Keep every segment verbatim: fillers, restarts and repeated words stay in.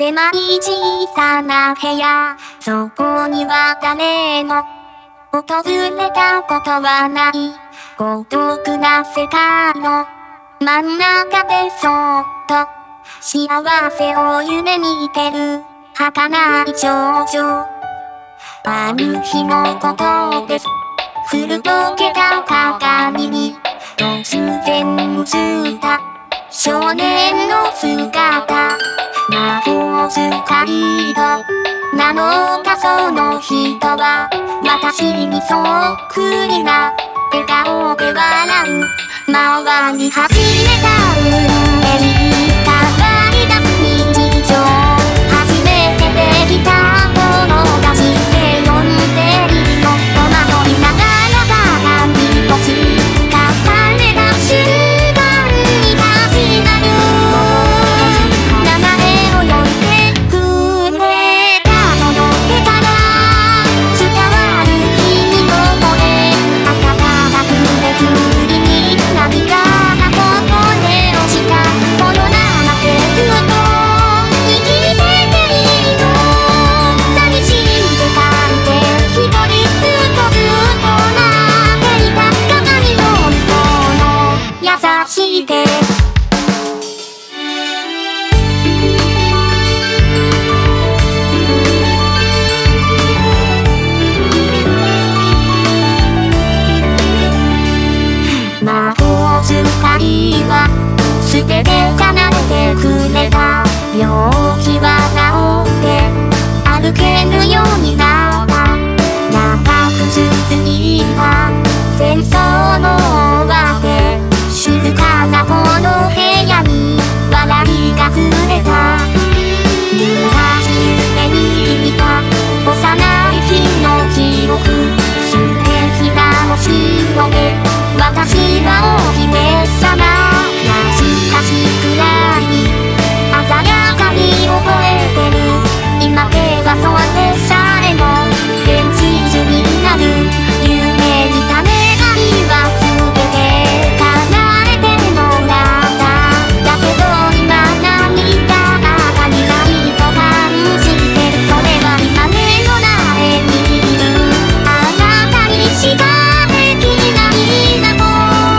狭い小さな部屋、そこには誰も訪れたことはない孤独な世界の真ん中でそっと幸せを夢見てる儚い少女。ある日のことです。古ぼけた鏡に突然映った少年の姿。魔法使いと名乗ったその人は私にそっくりな笑顔で笑う。回り始めた運命に変わり出す日常。初めてできた友達って呼んでいるの。戸惑いながら鏡と重ねた瞬間に立ちなる名前を呼んでくれた。届けたら伝わる君の声。温かくて不意に涙がこぼれ落ちた。このままでずっと生きてていいの。寂しい世界で一人ずっとずっと待っていた。鏡の向こうの優しい手。魔法使いは全て奏でてくれた。病気は治って歩けるようになった。長く続いた戦争も終わって静かなこの部屋に笑いが溢れた。昔夢に見た幼い日の記憶。素敵なお城で私はお姫様。懐かしくない鮮やかに覚えてる。今ではそれさえも現実になる。夢見た願いは全て叶えてもらった。だけど今涙が足りないと感じてる。それは今目の前にいるあなたにしかできないなと。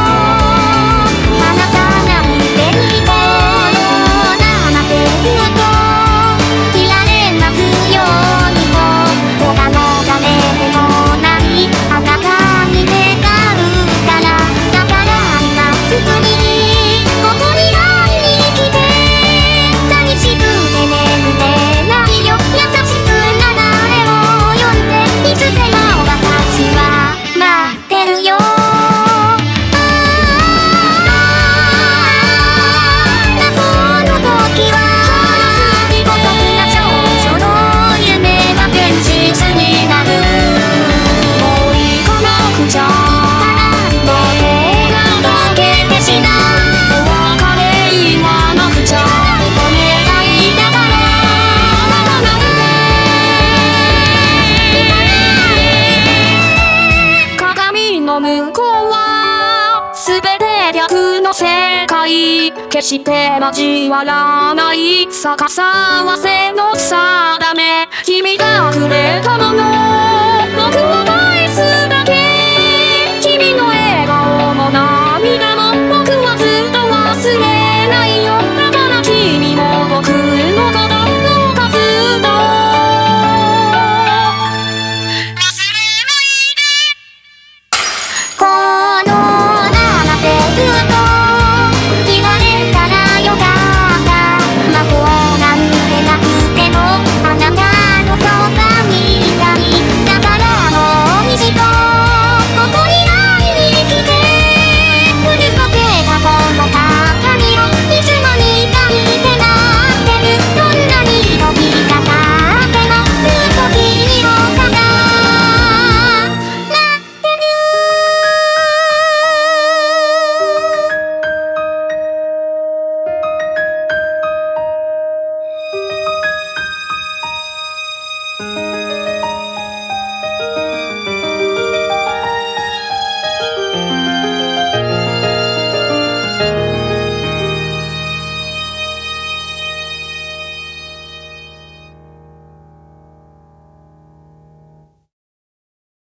離さないでいい。このままでずっといられますようにと。他の誰でもないあなたに願うから。だから今すぐにここに会いに来て。寂しくて眠れないよ。優しく名前を呼んで。いつでも私は待ってるよ。この時は孤独な少女の夢は現実になる。もういいこの口調もう手が溶けてしまう。お別れ今の口調お願いだから鏡の向こうは全て逆の世界。決して交わらない逆さわせの定め。君がくれたもの僕は